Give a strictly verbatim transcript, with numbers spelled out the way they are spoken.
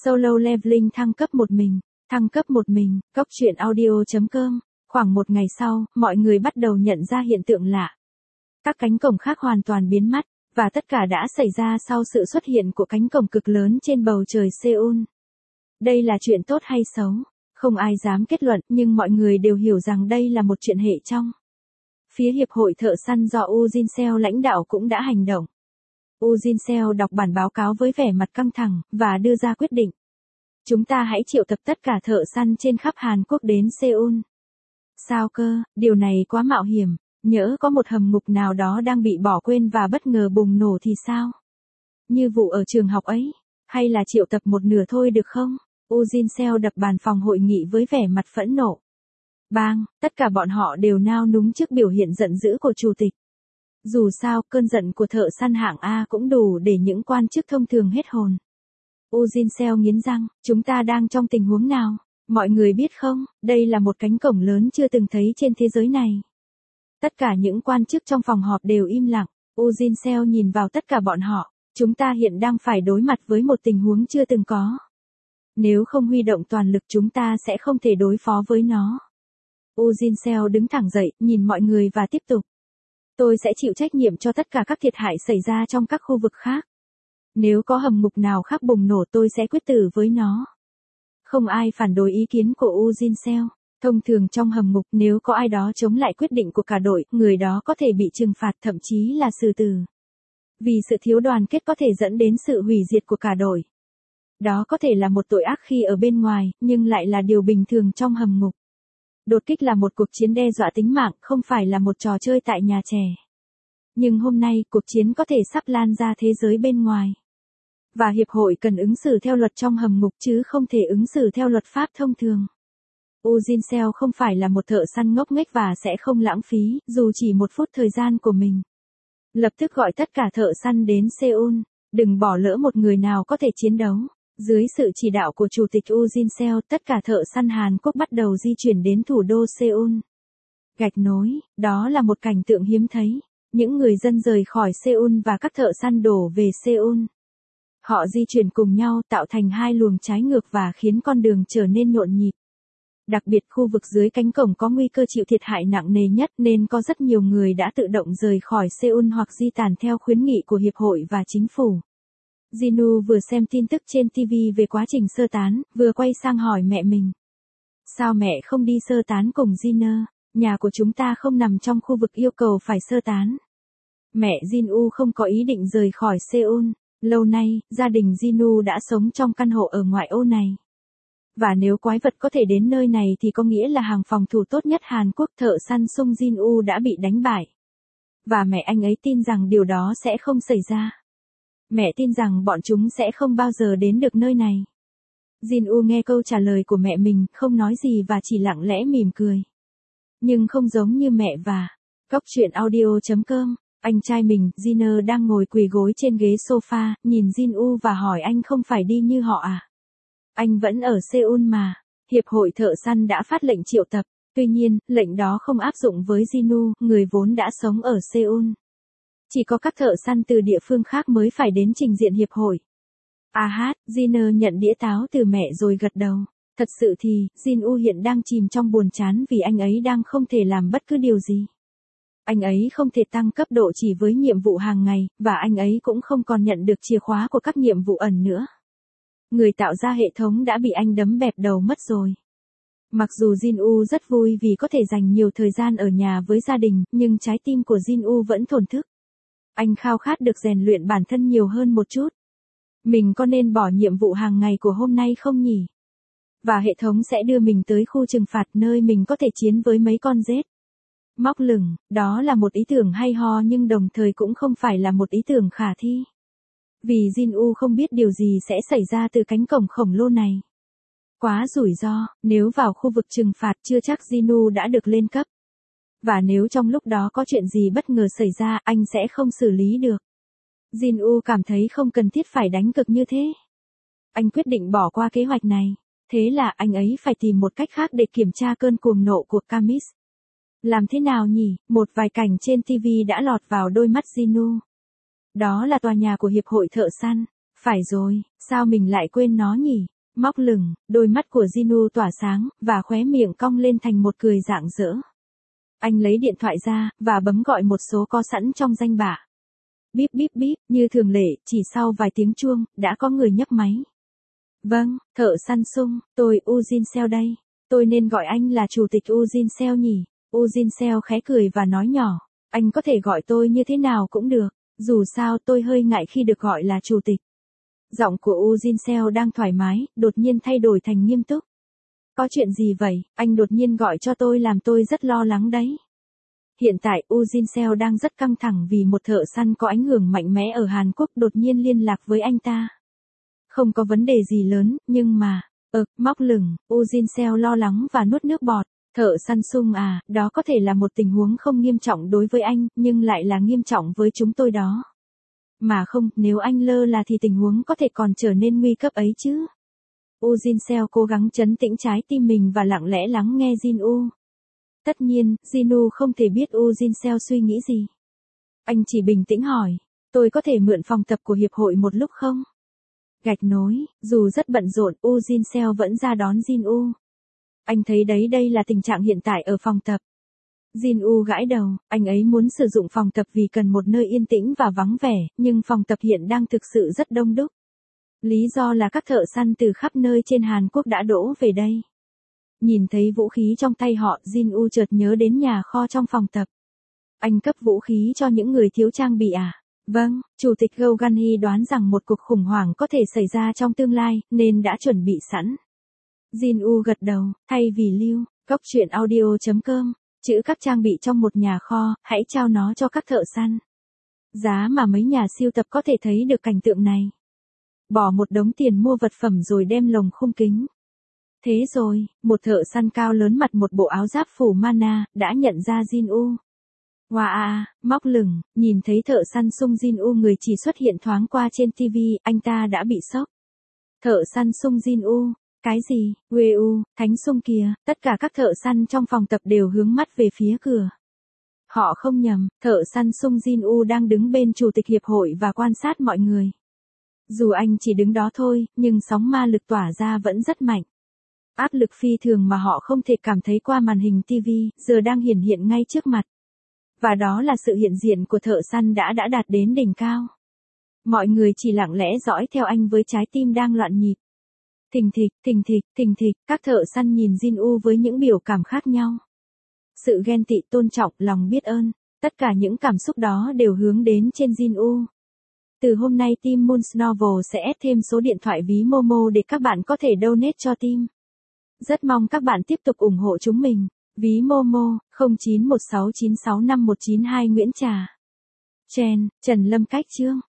Solo Leveling thăng cấp một mình, thăng cấp một mình, Cốc truyện audio.com. Khoảng một ngày sau, mọi người bắt đầu nhận ra hiện tượng lạ. Các cánh cổng khác hoàn toàn biến mất, và tất cả đã xảy ra sau sự xuất hiện của cánh cổng cực lớn trên bầu trời Seoul. Đây là chuyện tốt hay xấu? Không ai dám kết luận, nhưng mọi người đều hiểu rằng đây là một chuyện hệ trong. Phía Hiệp hội Thợ săn do Woo Jin-seo lãnh đạo cũng đã hành động. Woo Jin-seo đọc bản báo cáo với vẻ mặt căng thẳng, và đưa ra quyết định. Chúng ta hãy triệu tập tất cả thợ săn trên khắp Hàn Quốc đến Seoul. Sao cơ, điều này quá mạo hiểm, nhỡ có một hầm ngục nào đó đang bị bỏ quên và bất ngờ bùng nổ thì sao? Như vụ ở trường học ấy, hay là triệu tập một nửa thôi được không? Woo Jin-seo đập bàn phòng hội nghị với vẻ mặt phẫn nộ. Bang, tất cả bọn họ đều nao núng trước biểu hiện giận dữ của chủ tịch. Dù sao, cơn giận của thợ săn hạng A cũng đủ để những quan chức thông thường hết hồn. Woo Jin-seo nghiến răng, chúng ta đang trong tình huống nào? Mọi người biết không, đây là một cánh cổng lớn chưa từng thấy trên thế giới này. Tất cả những quan chức trong phòng họp đều im lặng. Woo Jin-seo nhìn vào tất cả bọn họ. Chúng ta hiện đang phải đối mặt với một tình huống chưa từng có. Nếu không huy động toàn lực chúng ta sẽ không thể đối phó với nó. Woo Jin-seo đứng thẳng dậy, nhìn mọi người và tiếp tục. Tôi sẽ chịu trách nhiệm cho tất cả các thiệt hại xảy ra trong các khu vực khác. Nếu có hầm ngục nào khác bùng nổ tôi sẽ quyết tử với nó. Không ai phản đối ý kiến của Woo Jin-seo. Thông thường trong hầm ngục nếu có ai đó chống lại quyết định của cả đội, người đó có thể bị trừng phạt thậm chí là xử tử. Vì sự thiếu đoàn kết có thể dẫn đến sự hủy diệt của cả đội. Đó có thể là một tội ác khi ở bên ngoài, nhưng lại là điều bình thường trong hầm ngục. Đột kích là một cuộc chiến đe dọa tính mạng, không phải là một trò chơi tại nhà trẻ. Nhưng hôm nay, cuộc chiến có thể sắp lan ra thế giới bên ngoài. Và hiệp hội cần ứng xử theo luật trong hầm ngục chứ không thể ứng xử theo luật pháp thông thường. Woo Jin-seo không phải là một thợ săn ngốc nghếch và sẽ không lãng phí, dù chỉ một phút thời gian của mình. Lập tức gọi tất cả thợ săn đến Seoul, đừng bỏ lỡ một người nào có thể chiến đấu. Dưới sự chỉ đạo của Chủ tịch Woo Jin-seo, tất cả thợ săn Hàn Quốc bắt đầu di chuyển đến thủ đô Seoul. Gạch nối, đó là một cảnh tượng hiếm thấy. Những người dân rời khỏi Seoul và các thợ săn đổ về Seoul. Họ di chuyển cùng nhau tạo thành hai luồng trái ngược và khiến con đường trở nên nhộn nhịp. Đặc biệt khu vực dưới cánh cổng có nguy cơ chịu thiệt hại nặng nề nhất nên có rất nhiều người đã tự động rời khỏi Seoul hoặc di tản theo khuyến nghị của hiệp hội và chính phủ. Jinu vừa xem tin tức trên ti vi về quá trình sơ tán, vừa quay sang hỏi mẹ mình. Sao mẹ không đi sơ tán cùng Jiner? Nhà của chúng ta không nằm trong khu vực yêu cầu phải sơ tán. Mẹ Jinu không có ý định rời khỏi Seoul. Lâu nay, gia đình Jinu đã sống trong căn hộ ở ngoại ô này. Và nếu quái vật có thể đến nơi này thì có nghĩa là hàng phòng thủ tốt nhất Hàn Quốc, thợ săn Sung Jin-woo đã bị đánh bại. Và mẹ anh ấy tin rằng điều đó sẽ không xảy ra. Mẹ tin rằng bọn chúng sẽ không bao giờ đến được nơi này. Jin-woo nghe câu trả lời của mẹ mình, không nói gì và chỉ lặng lẽ mỉm cười. Nhưng không giống như mẹ và Cốc truyện audio.com. Anh trai mình, Jiner đang ngồi quỳ gối trên ghế sofa, nhìn Jin-woo và hỏi anh không phải đi như họ à? Anh vẫn ở Seoul mà. Hiệp hội thợ săn đã phát lệnh triệu tập. Tuy nhiên, lệnh đó không áp dụng với Jinu, người vốn đã sống ở Seoul. Chỉ có các thợ săn từ địa phương khác mới phải đến trình diện hiệp hội. À hát, Jiner nhận đĩa táo từ mẹ rồi gật đầu. Thật sự thì, Jin-woo hiện đang chìm trong buồn chán vì anh ấy đang không thể làm bất cứ điều gì. Anh ấy không thể tăng cấp độ chỉ với nhiệm vụ hàng ngày, và anh ấy cũng không còn nhận được chìa khóa của các nhiệm vụ ẩn nữa. Người tạo ra hệ thống đã bị anh đấm bẹp đầu mất rồi. Mặc dù Jin-woo rất vui vì có thể dành nhiều thời gian ở nhà với gia đình, nhưng trái tim của Jin-woo vẫn thổn thức. Anh khao khát được rèn luyện bản thân nhiều hơn một chút. Mình có nên bỏ nhiệm vụ hàng ngày của hôm nay không nhỉ? Và hệ thống sẽ đưa mình tới khu trừng phạt nơi mình có thể chiến với mấy con rết. Móc lửng, đó là một ý tưởng hay ho nhưng đồng thời cũng không phải là một ý tưởng khả thi. Vì Jin-woo không biết điều gì sẽ xảy ra từ cánh cổng khổng lồ này. Quá rủi ro, nếu vào khu vực trừng phạt chưa chắc Jinu đã được lên cấp. Và nếu trong lúc đó có chuyện gì bất ngờ xảy ra, anh sẽ không xử lý được. Jin-woo cảm thấy không cần thiết phải đánh cực như thế. Anh quyết định bỏ qua kế hoạch này. Thế là anh ấy phải tìm một cách khác để kiểm tra cơn cuồng nộ của Kamis. Làm thế nào nhỉ? Một vài cảnh trên ti vi đã lọt vào đôi mắt Jinu. Đó là tòa nhà của Hiệp hội Thợ săn. Phải rồi, sao mình lại quên nó nhỉ? Móc lửng, đôi mắt của Jinu tỏa sáng, và khóe miệng cong lên thành một cười rạng rỡ. Anh lấy điện thoại ra, và bấm gọi một số có sẵn trong danh bạ. Bíp bíp bíp, như thường lệ, chỉ sau vài tiếng chuông, đã có người nhấc máy. Vâng, thợ săn sung, tôi Ujin Seo đây. Tôi nên gọi anh là chủ tịch Ujin Seo nhỉ? Ujin Seo khẽ cười và nói nhỏ, anh có thể gọi tôi như thế nào cũng được, dù sao tôi hơi ngại khi được gọi là chủ tịch. Giọng của Ujin Seo đang thoải mái, đột nhiên thay đổi thành nghiêm túc. Có chuyện gì vậy, anh đột nhiên gọi cho tôi làm tôi rất lo lắng đấy. Hiện tại Ujin Seo đang rất căng thẳng vì một thợ săn có ảnh hưởng mạnh mẽ ở Hàn Quốc đột nhiên liên lạc với anh ta. Không có vấn đề gì lớn, nhưng mà, ờ, móc lửng, Ujin Seo lo lắng và nuốt nước bọt. Thợ săn sung à, đó có thể là một tình huống không nghiêm trọng đối với anh, nhưng lại là nghiêm trọng với chúng tôi đó. Mà không, nếu anh lơ là thì tình huống có thể còn trở nên nguy cấp ấy chứ. Ujin Seo cố gắng trấn tĩnh trái tim mình và lặng lẽ lắng nghe Jinu. Tất nhiên, Jinu không thể biết Ujin Seo suy nghĩ gì. Anh chỉ bình tĩnh hỏi, tôi có thể mượn phòng tập của hiệp hội một lúc không? Gạch nối, dù rất bận rộn, Ujin Seo vẫn ra đón Jinu. Anh thấy đấy đây là tình trạng hiện tại ở phòng tập. Jinu gãi đầu, anh ấy muốn sử dụng phòng tập vì cần một nơi yên tĩnh và vắng vẻ, nhưng phòng tập hiện đang thực sự rất đông đúc. Lý do là các thợ săn từ khắp nơi trên Hàn Quốc đã đổ về đây. Nhìn thấy vũ khí trong tay họ, Jinu chợt nhớ đến nhà kho trong phòng tập. Anh cấp vũ khí cho những người thiếu trang bị à? Vâng, Chủ tịch Go Gun-hee đoán rằng một cuộc khủng hoảng có thể xảy ra trong tương lai, nên đã chuẩn bị sẵn. Jinu gật đầu, thay vì lưu, góc truyện audio chấm com, chữ các trang bị trong một nhà kho, hãy trao nó cho các thợ săn. Giá mà mấy nhà siêu tập có thể thấy được cảnh tượng này. Bỏ một đống tiền mua vật phẩm rồi đem lồng khung kính. Thế rồi, một thợ săn cao lớn mặc một bộ áo giáp phủ mana, đã nhận ra Jinu. Wow, móc lửng, nhìn thấy thợ săn sung Jinu người chỉ xuất hiện thoáng qua trên ti vi, anh ta đã bị sốc. Thợ săn sung Jinu, cái gì, Weu, thánh sung kìa, tất cả các thợ săn trong phòng tập đều hướng mắt về phía cửa. Họ không nhầm, thợ săn sung Jinu đang đứng bên chủ tịch hiệp hội và quan sát mọi người. Dù anh chỉ đứng đó thôi, nhưng sóng ma lực tỏa ra vẫn rất mạnh. Áp lực phi thường mà họ không thể cảm thấy qua màn hình ti vi, giờ đang hiển hiện ngay trước mặt. Và đó là sự hiện diện của thợ săn đã đã đạt đến đỉnh cao. Mọi người chỉ lặng lẽ dõi theo anh với trái tim đang loạn nhịp. Thình thịch, thình thịch, thình thịch, các thợ săn nhìn Jinu với những biểu cảm khác nhau. Sự ghen tị, tôn trọng, lòng biết ơn, tất cả những cảm xúc đó đều hướng đến trên Jinu. Từ hôm nay team Moon's Novel sẽ add thêm số điện thoại ví Momo để các bạn có thể donate cho team. Rất mong các bạn tiếp tục ủng hộ chúng mình. Ví Momo, không chín một sáu chín sáu năm một chín hai Nguyễn Trà. Chen, Trần Lâm Cách Chương.